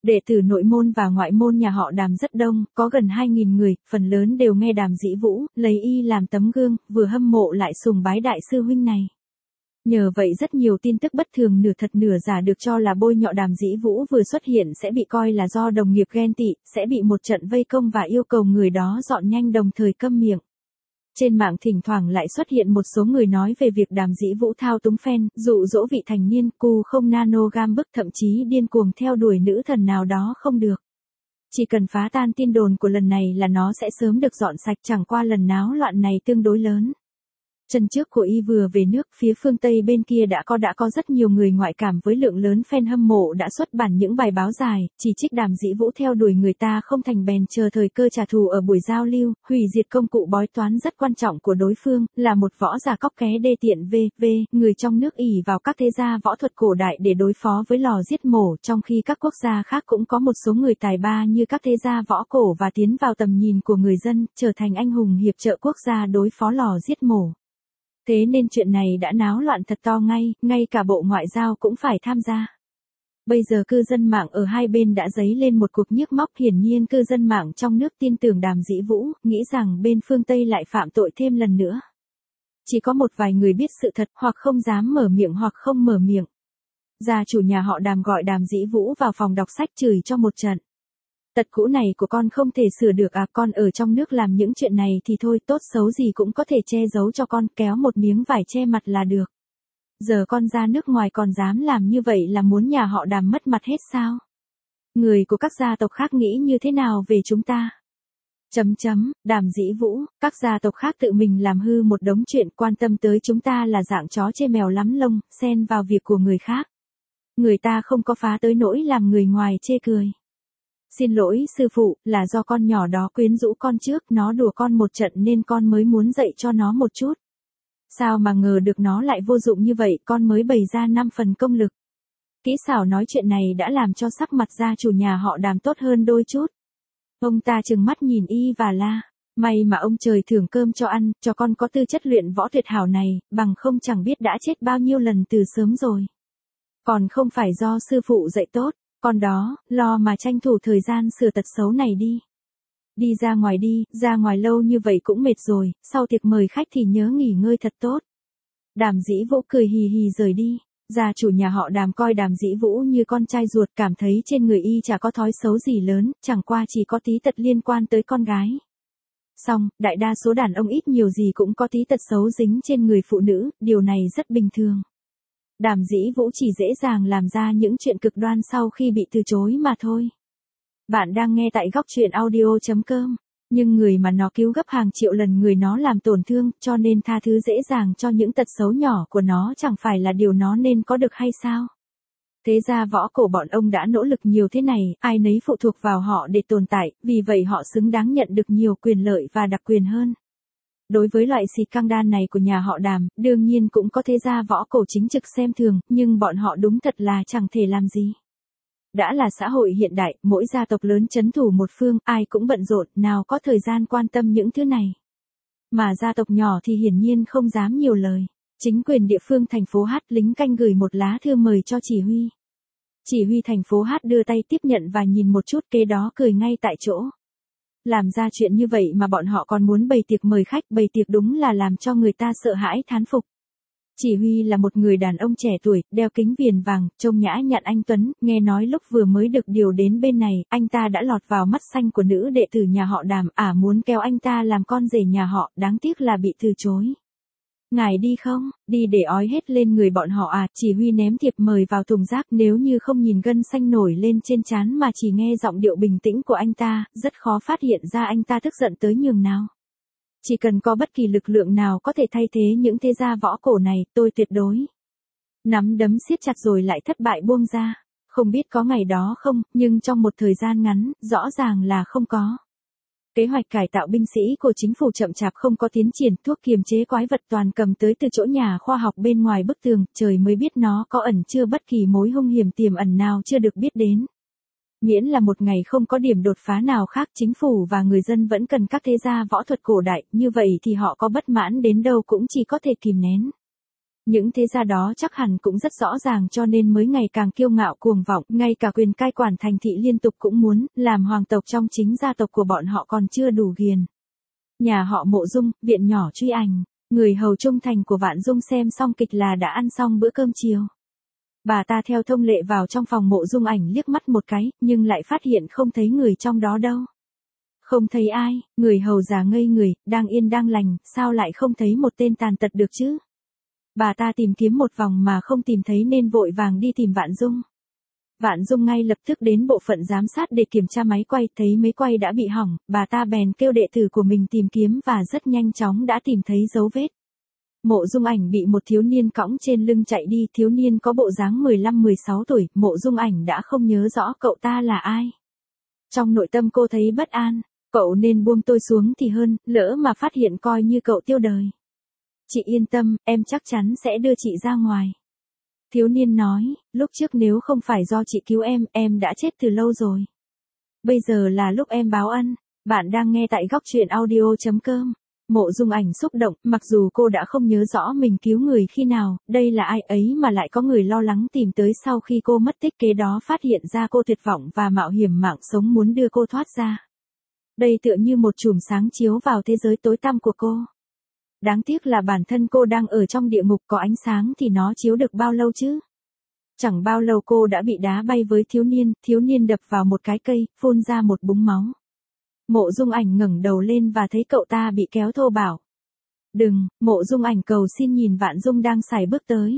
Đệ tử nội môn và ngoại môn nhà họ Đàm rất đông, có gần hai nghìn người, phần lớn đều nghe Đàm Dĩ Vũ, lấy y làm tấm gương, vừa hâm mộ lại sùng bái đại sư huynh này. Nhờ vậy rất nhiều tin tức bất thường nửa thật nửa giả được cho là bôi nhọ Đàm Dĩ Vũ vừa xuất hiện sẽ bị coi là do đồng nghiệp ghen tị, sẽ bị một trận vây công và yêu cầu người đó dọn nhanh đồng thời câm miệng. Trên mạng thỉnh thoảng lại xuất hiện một số người nói về việc Đàm Dĩ Vũ thao túng fan, dụ dỗ vị thành niên, cu không nano gam bức, thậm chí điên cuồng theo đuổi nữ thần nào đó không được. Chỉ cần phá tan tin đồn của lần này là nó sẽ sớm được dọn sạch, chẳng qua lần náo loạn này tương đối lớn. Chân trước của y vừa về nước, phía phương Tây bên kia đã có đã có rất nhiều người ngoại cảm với lượng lớn fan hâm mộ đã xuất bản những bài báo dài, chỉ trích Đàm Dĩ Vũ theo đuổi người ta không thành bèn chờ thời cơ trả thù ở buổi giao lưu, hủy diệt công cụ bói toán rất quan trọng của đối phương, là một võ giả cóc ké đê tiện v v người trong nước ỷ vào các thế gia võ thuật cổ đại để đối phó với lò giết mổ, trong khi các quốc gia khác cũng có một số người tài ba như các thế gia võ cổ và tiến vào tầm nhìn của người dân, trở thành anh hùng hiệp trợ quốc gia đối phó lò giết mổ. Thế nên chuyện này đã náo loạn thật to ngay, ngay cả Bộ Ngoại giao cũng phải tham gia. Bây giờ cư dân mạng ở hai bên đã dấy lên một cuộc nhức móc, hiển nhiên cư dân mạng trong nước tin tưởng Đàm Dĩ Vũ, nghĩ rằng bên phương Tây lại phạm tội thêm lần nữa. Chỉ có một vài người biết sự thật hoặc không dám mở miệng hoặc không mở miệng. Gia chủ nhà họ Đàm gọi Đàm Dĩ Vũ vào phòng đọc sách chửi cho một trận. Tật cũ này của con không thể sửa được à, con ở trong nước làm những chuyện này thì thôi, tốt xấu gì cũng có thể che giấu cho con, kéo một miếng vải che mặt là được. Giờ con ra nước ngoài còn dám làm như vậy là muốn nhà họ Đàm mất mặt hết sao? Người của các gia tộc khác nghĩ như thế nào về chúng ta? Chấm chấm, Đàm Dĩ Vũ, các gia tộc khác tự mình làm hư một đống chuyện, quan tâm tới chúng ta là dạng chó chê mèo lắm lông, xen vào việc của người khác. Người ta không có phá tới nỗi làm người ngoài chê cười. Xin lỗi sư phụ, là do con nhỏ đó quyến rũ con trước, nó đùa con một trận nên con mới muốn dạy cho nó một chút. Sao mà ngờ được nó lại vô dụng như vậy, con mới bày ra năm phần công lực. Kỹ xảo nói chuyện này đã làm cho sắc mặt gia chủ nhà họ Đàm tốt hơn đôi chút. Ông ta trừng mắt nhìn y và la, may mà ông trời thưởng cơm cho ăn, cho con có tư chất luyện võ tuyệt hảo này, bằng không chẳng biết đã chết bao nhiêu lần từ sớm rồi. Còn không phải do sư phụ dạy tốt. Con đó, lo mà tranh thủ thời gian sửa tật xấu này đi. Đi ra ngoài đi, ra ngoài lâu như vậy cũng mệt rồi, sau tiệc mời khách thì nhớ nghỉ ngơi thật tốt. Đàm Dĩ Vũ cười hì hì rời đi. Gia chủ nhà họ Đàm coi Đàm Dĩ Vũ như con trai ruột, cảm thấy trên người y chả có thói xấu gì lớn, chẳng qua chỉ có tí tật liên quan tới con gái. Xong, đại đa số đàn ông ít nhiều gì cũng có tí tật xấu dính trên người phụ nữ, điều này rất bình thường. Đàm Dĩ Vũ chỉ dễ dàng làm ra những chuyện cực đoan sau khi bị từ chối mà thôi. Bạn đang nghe tại góc truyện audio chấm com, nhưng người mà nó cứu gấp hàng triệu lần người nó làm tổn thương, cho nên tha thứ dễ dàng cho những tật xấu nhỏ của nó chẳng phải là điều nó nên có được hay sao? Thế ra võ cổ bọn ông đã nỗ lực nhiều thế này, ai nấy phụ thuộc vào họ để tồn tại, vì vậy họ xứng đáng nhận được nhiều quyền lợi và đặc quyền hơn. Đối với loại xì căng đan này của nhà họ Đàm, đương nhiên cũng có thế gia võ cổ chính trực xem thường, nhưng bọn họ đúng thật là chẳng thể làm gì. Đã là xã hội hiện đại, mỗi gia tộc lớn trấn thủ một phương, ai cũng bận rộn, nào có thời gian quan tâm những thứ này. Mà gia tộc nhỏ thì hiển nhiên không dám nhiều lời. Chính quyền địa phương thành phố Hát, lính canh gửi một lá thư mời cho chỉ huy. Chỉ huy thành phố Hát đưa tay tiếp nhận và nhìn một chút, kế đó cười ngay tại chỗ. Làm ra chuyện như vậy mà bọn họ còn muốn bày tiệc mời khách, bày tiệc đúng là làm cho người ta sợ hãi thán phục. Chỉ huy là một người đàn ông trẻ tuổi, đeo kính viền vàng, trông nhã nhặn anh tuấn, nghe nói lúc vừa mới được điều đến bên này, anh ta đã lọt vào mắt xanh của nữ đệ tử nhà họ Đàm, ả à muốn kéo anh ta làm con rể nhà họ, đáng tiếc là bị từ chối. Ngài đi không, đi để ói hết lên người bọn họ à, chỉ huy ném thiệp mời vào thùng rác, nếu như không nhìn gân xanh nổi lên trên trán mà chỉ nghe giọng điệu bình tĩnh của anh ta, rất khó phát hiện ra anh ta tức giận tới nhường nào. Chỉ cần có bất kỳ lực lượng nào có thể thay thế những thế gia võ cổ này, tôi tuyệt đối. Nắm đấm siết chặt rồi lại thất bại buông ra. Không biết có ngày đó không, nhưng trong một thời gian ngắn, rõ ràng là không có. Kế hoạch cải tạo binh sĩ của chính phủ chậm chạp không có tiến triển, thuốc kiềm chế quái vật toàn cầm tới từ chỗ nhà khoa học bên ngoài bức tường, trời mới biết nó có ẩn chưa bất kỳ mối hung hiểm tiềm ẩn nào chưa được biết đến. Miễn là một ngày không có điểm đột phá nào khác, chính phủ và người dân vẫn cần các thế gia võ thuật cổ đại, như vậy thì họ có bất mãn đến đâu cũng chỉ có thể kìm nén. Những thế gia đó chắc hẳn cũng rất rõ ràng cho nên mới ngày càng kiêu ngạo cuồng vọng, ngay cả quyền cai quản thành thị liên tục cũng muốn, làm hoàng tộc trong chính gia tộc của bọn họ còn chưa đủ ghiền. Nhà họ Mộ Dung, viện nhỏ Truy Ảnh, người hầu trung thành của Vạn Dung xem xong kịch là đã ăn xong bữa cơm chiều. Bà ta theo thông lệ vào trong phòng Mộ Dung Ảnh liếc mắt một cái, nhưng lại phát hiện không thấy người trong đó đâu. Không thấy ai, người hầu già ngây người, đang yên đang lành, sao lại không thấy một tên tàn tật được chứ? Bà ta tìm kiếm một vòng mà không tìm thấy nên vội vàng đi tìm Vạn Dung. Vạn Dung ngay lập tức đến bộ phận giám sát để kiểm tra máy quay, thấy máy quay đã bị hỏng, bà ta bèn kêu đệ tử của mình tìm kiếm và rất nhanh chóng đã tìm thấy dấu vết. Mộ Dung Ảnh bị một thiếu niên cõng trên lưng chạy đi, thiếu niên có bộ dáng mười lăm mười sáu tuổi, Mộ Dung Ảnh đã không nhớ rõ cậu ta là ai. Trong nội tâm cô thấy bất an, cậu nên buông tôi xuống thì hơn, lỡ mà phát hiện coi như cậu tiêu đời. Chị yên tâm, em chắc chắn sẽ đưa chị ra ngoài. Thiếu niên nói, lúc trước nếu không phải do chị cứu em, em đã chết từ lâu rồi. Bây giờ là lúc em báo ân. Bạn đang nghe tại góc truyện audio chấm com. Mộ Dung Ảnh xúc động, mặc dù cô đã không nhớ rõ mình cứu người khi nào, đây là ai ấy mà lại có người lo lắng tìm tới sau khi cô mất tích, kế đó phát hiện ra cô tuyệt vọng và mạo hiểm mạng sống muốn đưa cô thoát ra. Đây tựa như một chùm sáng chiếu vào thế giới tối tăm của cô. Đáng tiếc là bản thân cô đang ở trong địa ngục, có ánh sáng thì nó chiếu được bao lâu chứ? Chẳng bao lâu cô đã bị đá bay với thiếu niên, thiếu niên đập vào một cái cây, phun ra một búng máu. Mộ Dung Ảnh ngẩng đầu lên và thấy cậu ta bị kéo thô bạo. Đừng, Mộ Dung Ảnh cầu xin nhìn Vạn Dung đang sải bước tới.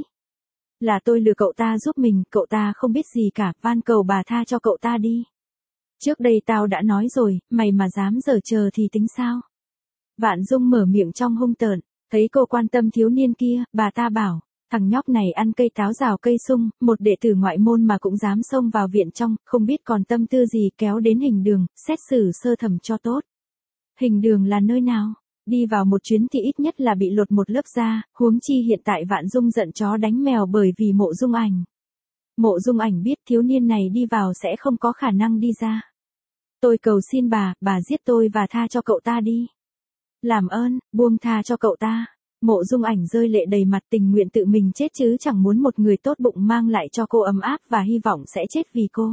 Là tôi lừa cậu ta giúp mình, cậu ta không biết gì cả, van cầu bà tha cho cậu ta đi. Trước đây tao đã nói rồi, mày mà dám giở chờ thì tính sao? Vạn Dung mở miệng trong hung tợn, thấy cô quan tâm thiếu niên kia, bà ta bảo, thằng nhóc này ăn cây táo rào cây sung, một đệ tử ngoại môn mà cũng dám xông vào viện trong, không biết còn tâm tư gì, kéo đến hình đường, xét xử sơ thẩm cho tốt. Hình đường là nơi nào? Đi vào một chuyến thì ít nhất là bị lột một lớp da, huống chi hiện tại Vạn Dung giận chó đánh mèo bởi vì Mộ Dung Ảnh. Mộ Dung Ảnh biết thiếu niên này đi vào sẽ không có khả năng đi ra. Tôi cầu xin bà, bà giết tôi và tha cho cậu ta đi. Làm ơn, buông tha cho cậu ta. Mộ Dung Ảnh rơi lệ đầy mặt, tình nguyện tự mình chết chứ chẳng muốn một người tốt bụng mang lại cho cô ấm áp và hy vọng sẽ chết vì cô.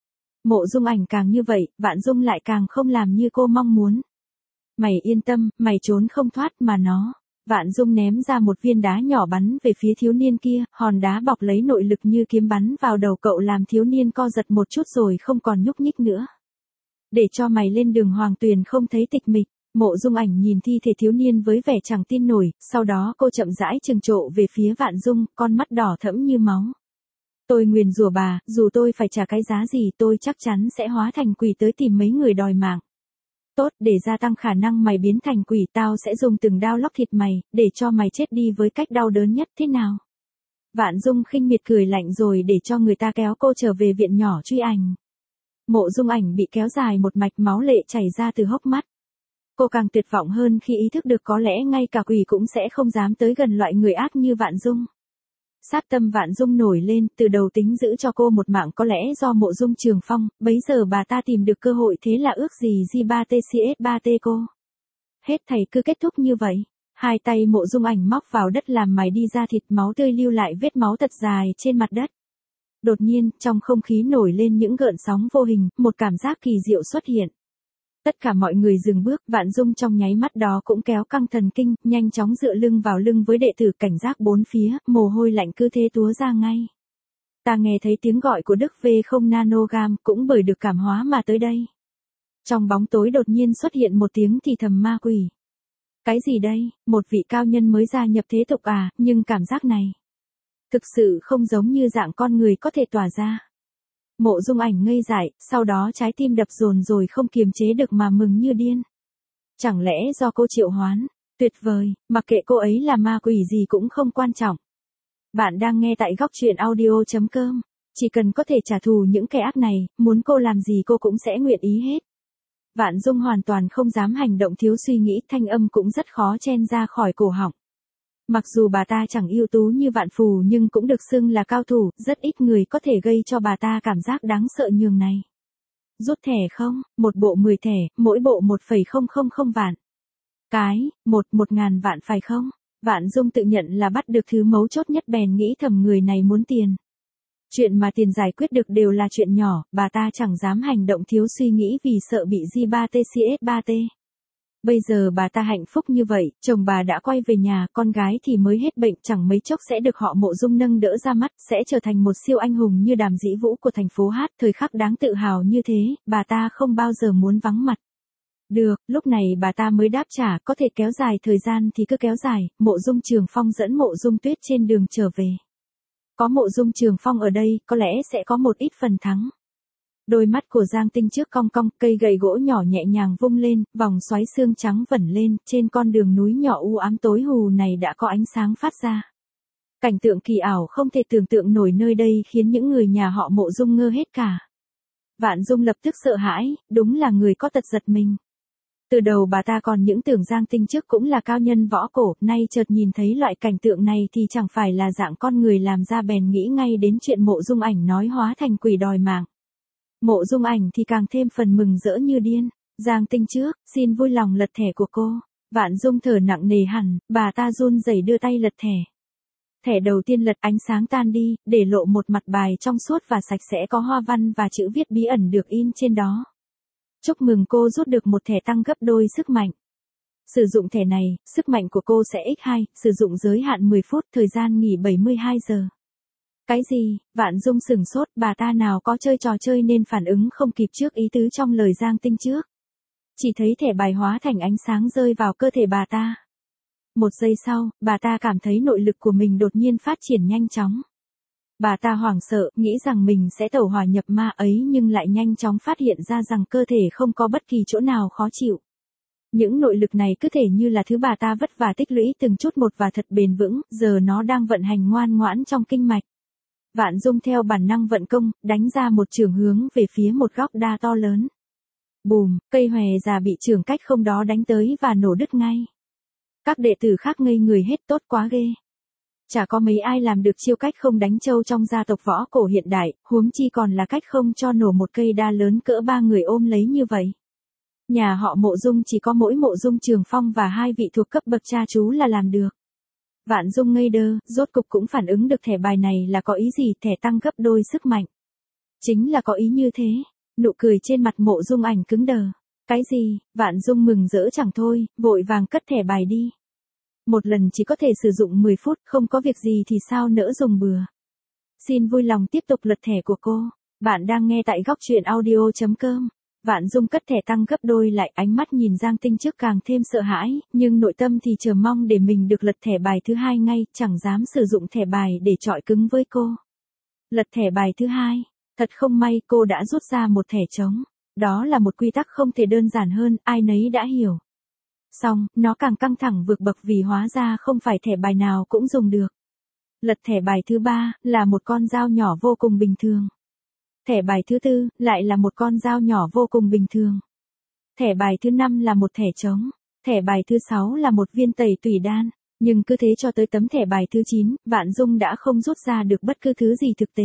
Mộ Dung Ảnh càng như vậy, Vạn Dung lại càng không làm như cô mong muốn. Mày yên tâm, mày trốn không thoát mà nó. Vạn Dung ném ra một viên đá nhỏ bắn về phía thiếu niên kia, hòn đá bọc lấy nội lực như kiếm bắn vào đầu cậu làm thiếu niên co giật một chút rồi không còn nhúc nhích nữa. Để cho mày lên đường hoàng tuyền không thấy tịch mịch. Mộ Dung Ảnh nhìn thi thể thiếu niên với vẻ chẳng tin nổi, sau đó cô chậm rãi trừng trộ về phía Vạn Dung, con mắt đỏ thẫm như máu. Tôi nguyền rủa bà, dù tôi phải trả cái giá gì tôi chắc chắn sẽ hóa thành quỷ tới tìm mấy người đòi mạng. Tốt, để gia tăng khả năng mày biến thành quỷ tao sẽ dùng từng đao lóc thịt mày, để cho mày chết đi với cách đau đớn nhất thế nào. Vạn Dung khinh miệt cười lạnh rồi để cho người ta kéo cô trở về viện nhỏ Truy Ảnh. Mộ Dung Ảnh bị kéo dài một mạch máu lệ chảy ra từ hốc mắt. Cô càng tuyệt vọng hơn khi ý thức được có lẽ ngay cả quỷ cũng sẽ không dám tới gần loại người ác như Vạn Dung. Sát tâm Vạn Dung nổi lên, từ đầu tính giữ cho cô một mạng có lẽ do Mộ Dung Trường Phong, bấy giờ bà ta tìm được cơ hội thế là ước gì G ba T C S ba T cô. Hết thảy cứ kết thúc như vậy. Hai tay Mộ Dung Ảnh móc vào đất làm mài đi ra thịt, máu tươi lưu lại vết máu thật dài trên mặt đất. Đột nhiên, trong không khí nổi lên những gợn sóng vô hình, một cảm giác kỳ diệu xuất hiện. Tất cả mọi người dừng bước, Vạn Dung trong nháy mắt đó cũng kéo căng thần kinh, nhanh chóng dựa lưng vào lưng với đệ tử, cảnh giác bốn phía, mồ hôi lạnh cứ thế túa ra ngay. Ta nghe thấy tiếng gọi của Đức V không nanogam, cũng bởi được cảm hóa mà tới đây. Trong bóng tối đột nhiên xuất hiện một tiếng thì thầm ma quỷ. Cái gì đây, một vị cao nhân mới gia nhập thế tục à, nhưng cảm giác này thực sự không giống như dạng con người có thể tỏa ra. Mộ Dung Ảnh ngây dại, sau đó trái tim đập dồn rồi không kiềm chế được mà mừng như điên. Chẳng lẽ do cô triệu hoán? Tuyệt vời, mặc kệ cô ấy là ma quỷ gì cũng không quan trọng. Bạn đang nghe tại góc truyện audio chấm com. Chỉ cần có thể trả thù những kẻ ác này, muốn cô làm gì cô cũng sẽ nguyện ý hết. Vạn Dung hoàn toàn không dám hành động thiếu suy nghĩ, thanh âm cũng rất khó chen ra khỏi cổ họng. Mặc dù bà ta chẳng ưu tú như Vạn Phù nhưng cũng được xưng là cao thủ, rất ít người có thể gây cho bà ta cảm giác đáng sợ nhường này. Rút thẻ không, một bộ mười thẻ, mỗi bộ một phẩy không không không vạn. Cái, một, một ngàn vạn phải không? Vạn Dung tự nhận là bắt được thứ mấu chốt nhất bèn nghĩ thầm người này muốn tiền. Chuyện mà tiền giải quyết được đều là chuyện nhỏ, bà ta chẳng dám hành động thiếu suy nghĩ vì sợ bị G ba T C S ba T. Bây giờ bà ta hạnh phúc như vậy, chồng bà đã quay về nhà, con gái thì mới hết bệnh, chẳng mấy chốc sẽ được họ Mộ Dung nâng đỡ ra mắt, sẽ trở thành một siêu anh hùng như Đàm Dĩ Vũ của thành phố hát, thời khắc đáng tự hào như thế, bà ta không bao giờ muốn vắng mặt. Được, lúc này bà ta mới đáp trả, có thể kéo dài thời gian thì cứ kéo dài, Mộ Dung Trường Phong dẫn Mộ Dung Tuyết trên đường trở về. Có Mộ Dung Trường Phong ở đây, có lẽ sẽ có một ít phần thắng. Đôi mắt của Giang Tinh trước cong cong, cây gậy gỗ nhỏ nhẹ nhàng vung lên, vòng xoáy xương trắng vẩn lên, trên con đường núi nhỏ u ám tối hù này đã có ánh sáng phát ra. Cảnh tượng kỳ ảo không thể tưởng tượng nổi nơi đây khiến những người nhà họ Mộ Dung ngơ hết cả. Vạn Dung lập tức sợ hãi, đúng là người có tật giật mình. Từ đầu bà ta còn những tưởng Giang Tinh trước cũng là cao nhân võ cổ, nay chợt nhìn thấy loại cảnh tượng này thì chẳng phải là dạng con người làm ra bèn nghĩ ngay đến chuyện Mộ Dung Ảnh nói hóa thành quỷ đòi mạng. Mộ Dung Ảnh thì càng thêm phần mừng rỡ như điên. Giang Tinh trước, xin vui lòng lật thẻ của cô. Vạn Dung thở nặng nề hẳn, bà ta run rẩy đưa tay lật thẻ. Thẻ đầu tiên lật, ánh sáng tan đi, để lộ một mặt bài trong suốt và sạch sẽ có hoa văn và chữ viết bí ẩn được in trên đó. Chúc mừng cô rút được một thẻ tăng gấp đôi sức mạnh. Sử dụng thẻ này, sức mạnh của cô sẽ nhân hai, sử dụng giới hạn mười phút, thời gian nghỉ bảy mươi hai giờ. Cái gì? Vạn Dung sửng sốt, bà ta nào có chơi trò chơi nên phản ứng không kịp trước ý tứ trong lời Giang Tinh trước. Chỉ thấy thẻ bài hóa thành ánh sáng rơi vào cơ thể bà ta. Một giây sau, bà ta cảm thấy nội lực của mình đột nhiên phát triển nhanh chóng. Bà ta hoảng sợ, nghĩ rằng mình sẽ tẩu hỏa nhập ma ấy nhưng lại nhanh chóng phát hiện ra rằng cơ thể không có bất kỳ chỗ nào khó chịu. Những nội lực này cứ thể như là thứ bà ta vất vả tích lũy từng chút một và thật bền vững, giờ nó đang vận hành ngoan ngoãn trong kinh mạch. Vạn Dung theo bản năng vận công, đánh ra một chưởng hướng về phía một góc đa to lớn. Bùm, cây hòe già bị chưởng cách không đó đánh tới và nổ đứt ngay. Các đệ tử khác ngây người hết, tốt quá ghê. Chả có mấy ai làm được chiêu cách không đánh trâu trong gia tộc võ cổ hiện đại, huống chi còn là cách không cho nổ một cây đa lớn cỡ ba người ôm lấy như vậy. Nhà họ Mộ Dung chỉ có mỗi Mộ Dung Trường Phong và hai vị thuộc cấp bậc cha chú là làm được. Vạn Dung ngây đơ, rốt cục cũng phản ứng được thẻ bài này là có ý gì, thẻ tăng gấp đôi sức mạnh. Chính là có ý như thế. Nụ cười trên mặt Mộ Dung Ảnh cứng đờ. Cái gì? Vạn Dung mừng rỡ chẳng thôi, vội vàng cất thẻ bài đi. Một lần chỉ có thể sử dụng mười phút, không có việc gì thì sao nỡ dùng bừa. Xin vui lòng tiếp tục lật thẻ của cô. Bạn đang nghe tại góc truyện audio chấm com. Vạn Dung cất thẻ tăng gấp đôi lại, ánh mắt nhìn Giang Tinh trước càng thêm sợ hãi, nhưng nội tâm thì chờ mong để mình được lật thẻ bài thứ hai ngay, chẳng dám sử dụng thẻ bài để chọi cứng với cô. Lật thẻ bài thứ hai, thật không may cô đã rút ra một thẻ trống. Đó là một quy tắc không thể đơn giản hơn, ai nấy đã hiểu. Xong, nó càng căng thẳng vượt bậc vì hóa ra không phải thẻ bài nào cũng dùng được. Lật thẻ bài thứ ba, là một con dao nhỏ vô cùng bình thường. Thẻ bài thứ tư, lại là một con dao nhỏ vô cùng bình thường. Thẻ bài thứ năm là một thẻ trống. Thẻ bài thứ sáu là một viên tẩy tùy đan. Nhưng cứ thế cho tới tấm thẻ bài thứ chín, Vạn Dung đã không rút ra được bất cứ thứ gì thực tế.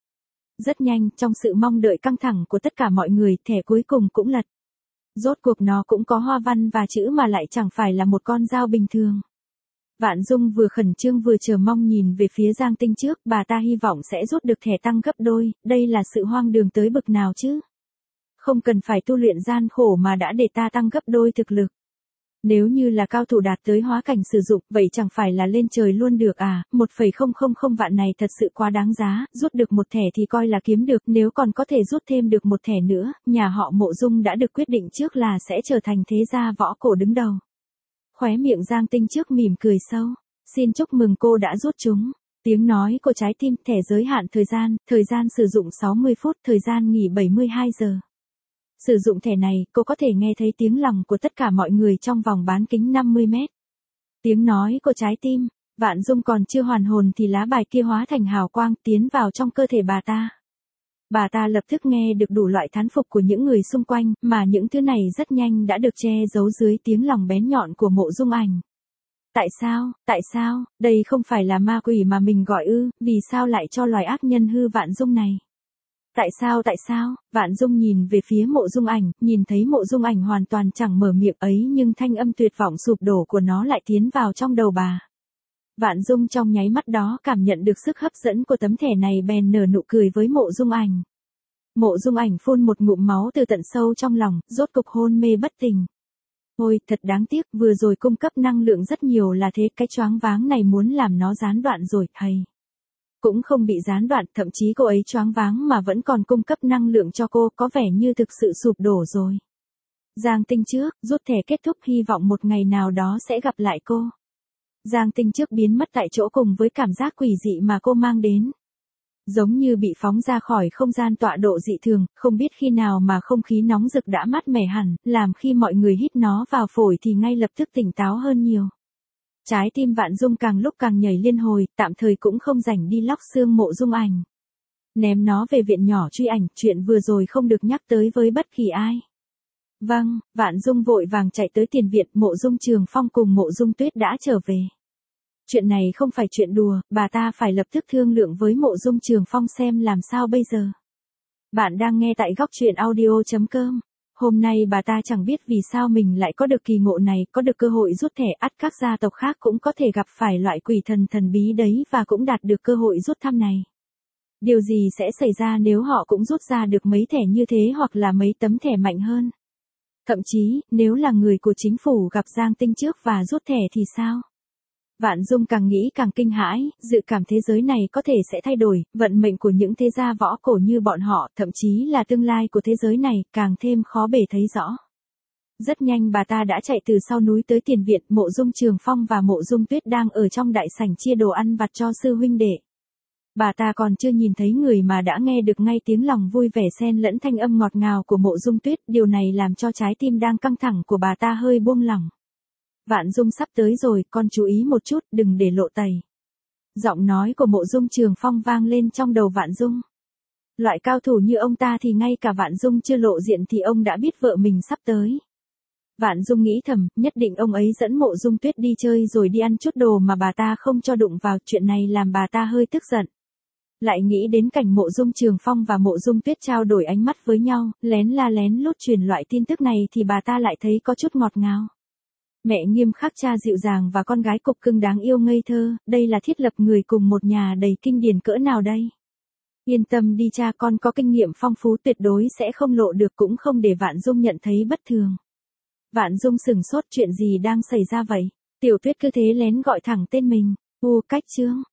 Rất nhanh, trong sự mong đợi căng thẳng của tất cả mọi người, thẻ cuối cùng cũng lật. Rốt cuộc nó cũng có hoa văn và chữ mà lại chẳng phải là một con dao bình thường. Vạn Dung vừa khẩn trương vừa chờ mong nhìn về phía Giang Tinh trước, bà ta hy vọng sẽ rút được thẻ tăng gấp đôi, đây là sự hoang đường tới bực nào chứ. Không cần phải tu luyện gian khổ mà đã để ta tăng gấp đôi thực lực. Nếu như là cao thủ đạt tới hóa cảnh sử dụng, vậy chẳng phải là lên trời luôn được à, một phẩy không không không vạn này thật sự quá đáng giá, rút được một thẻ thì coi là kiếm được, nếu còn có thể rút thêm được một thẻ nữa, nhà họ Mộ Dung đã được quyết định trước là sẽ trở thành thế gia võ cổ đứng đầu. Khóe miệng Giang Tinh trước mỉm cười sâu, xin chúc mừng cô đã rút chúng. Tiếng nói của trái tim, thẻ giới hạn thời gian, thời gian sử dụng sáu mươi phút, thời gian nghỉ bảy mươi hai giờ. Sử dụng thẻ này, cô có thể nghe thấy tiếng lòng của tất cả mọi người trong vòng bán kính năm mươi mét. Tiếng nói của trái tim, Vạn Dung còn chưa hoàn hồn thì lá bài kia hóa thành hào quang tiến vào trong cơ thể bà ta. Bà ta lập tức nghe được đủ loại thán phục của những người xung quanh, mà những thứ này rất nhanh đã được che giấu dưới tiếng lòng bén nhọn của Mộ Dung Ảnh. Tại sao, tại sao, đây không phải là ma quỷ mà mình gọi ư, vì sao lại cho loài ác nhân hư Vạn Dung này? Tại sao tại sao, Vạn Dung nhìn về phía Mộ Dung Ảnh, nhìn thấy Mộ Dung Ảnh hoàn toàn chẳng mở miệng ấy nhưng thanh âm tuyệt vọng sụp đổ của nó lại tiến vào trong đầu bà. Vạn Dung trong nháy mắt đó cảm nhận được sức hấp dẫn của tấm thẻ này bèn nở nụ cười với Mộ Dung Ảnh. Mộ Dung Ảnh phun một ngụm máu từ tận sâu trong lòng, rốt cục hôn mê bất tỉnh. Ôi, thật đáng tiếc, vừa rồi cung cấp năng lượng rất nhiều là thế, cái choáng váng này muốn làm nó gián đoạn rồi, thầy. Cũng không bị gián đoạn, thậm chí cô ấy choáng váng mà vẫn còn cung cấp năng lượng cho cô, có vẻ như thực sự sụp đổ rồi. Giang Tinh Trước, rút thẻ kết thúc, hy vọng một ngày nào đó sẽ gặp lại cô. Giang Tinh Trước biến mất tại chỗ cùng với cảm giác quỷ dị mà cô mang đến. Giống như bị phóng ra khỏi không gian tọa độ dị thường, không biết khi nào mà không khí nóng rực đã mát mẻ hẳn, làm khi mọi người hít nó vào phổi thì ngay lập tức tỉnh táo hơn nhiều. Trái tim Vạn Dung càng lúc càng nhảy liên hồi, tạm thời cũng không rảnh đi lóc xương Mộ Dung Ảnh. Ném nó về viện nhỏ truy ảnh, chuyện vừa rồi không được nhắc tới với bất kỳ ai. Vâng, Vạn Dung vội vàng chạy tới tiền viện, Mộ Dung Trường Phong cùng Mộ Dung Tuyết đã trở về. Chuyện này không phải chuyện đùa, bà ta phải lập tức thương lượng với Mộ Dung Trường Phong xem làm sao bây giờ. Bạn đang nghe tại góc truyện audio chấm com. Hôm nay bà ta chẳng biết vì sao mình lại có được kỳ ngộ này, có được cơ hội rút thẻ, ắt các gia tộc khác cũng có thể gặp phải loại quỷ thần thần bí đấy và cũng đạt được cơ hội rút thăm này. Điều gì sẽ xảy ra nếu họ cũng rút ra được mấy thẻ như thế hoặc là mấy tấm thẻ mạnh hơn? Thậm chí, nếu là người của chính phủ gặp Giang Tinh Trước và rút thẻ thì sao? Vạn Dung càng nghĩ càng kinh hãi, dự cảm thế giới này có thể sẽ thay đổi, vận mệnh của những thế gia võ cổ như bọn họ, thậm chí là tương lai của thế giới này, càng thêm khó bề thấy rõ. Rất nhanh bà ta đã chạy từ sau núi tới tiền viện, Mộ Dung Trường Phong và Mộ Dung Tuyết đang ở trong đại sảnh chia đồ ăn vặt cho sư huynh đệ. Bà ta còn chưa nhìn thấy người mà đã nghe được ngay tiếng lòng vui vẻ xen lẫn thanh âm ngọt ngào của Mộ Dung Tuyết, điều này làm cho trái tim đang căng thẳng của bà ta hơi buông lỏng. Vạn Dung sắp tới rồi, con chú ý một chút, đừng để lộ tẩy. Giọng nói của Mộ Dung Trường Phong vang lên trong đầu Vạn Dung. Loại cao thủ như ông ta thì ngay cả Vạn Dung chưa lộ diện thì ông đã biết vợ mình sắp tới. Vạn Dung nghĩ thầm, nhất định ông ấy dẫn Mộ Dung Tuyết đi chơi rồi đi ăn chút đồ mà bà ta không cho đụng vào, chuyện này làm bà ta hơi tức giận. Lại nghĩ đến cảnh Mộ Dung Trường Phong và Mộ Dung Tuyết trao đổi ánh mắt với nhau, lén la lén lút truyền loại tin tức này thì bà ta lại thấy có chút ngọt ngào. Mẹ nghiêm khắc, cha dịu dàng và con gái cục cưng đáng yêu ngây thơ, đây là thiết lập người cùng một nhà đầy kinh điển cỡ nào đây? Yên tâm đi cha, con có kinh nghiệm phong phú, tuyệt đối sẽ không lộ được, cũng không để Vạn Dung nhận thấy bất thường. Vạn Dung sửng sốt, chuyện gì đang xảy ra vậy? Tiểu Tuyết cứ thế lén gọi thẳng tên mình. U Cách Trương,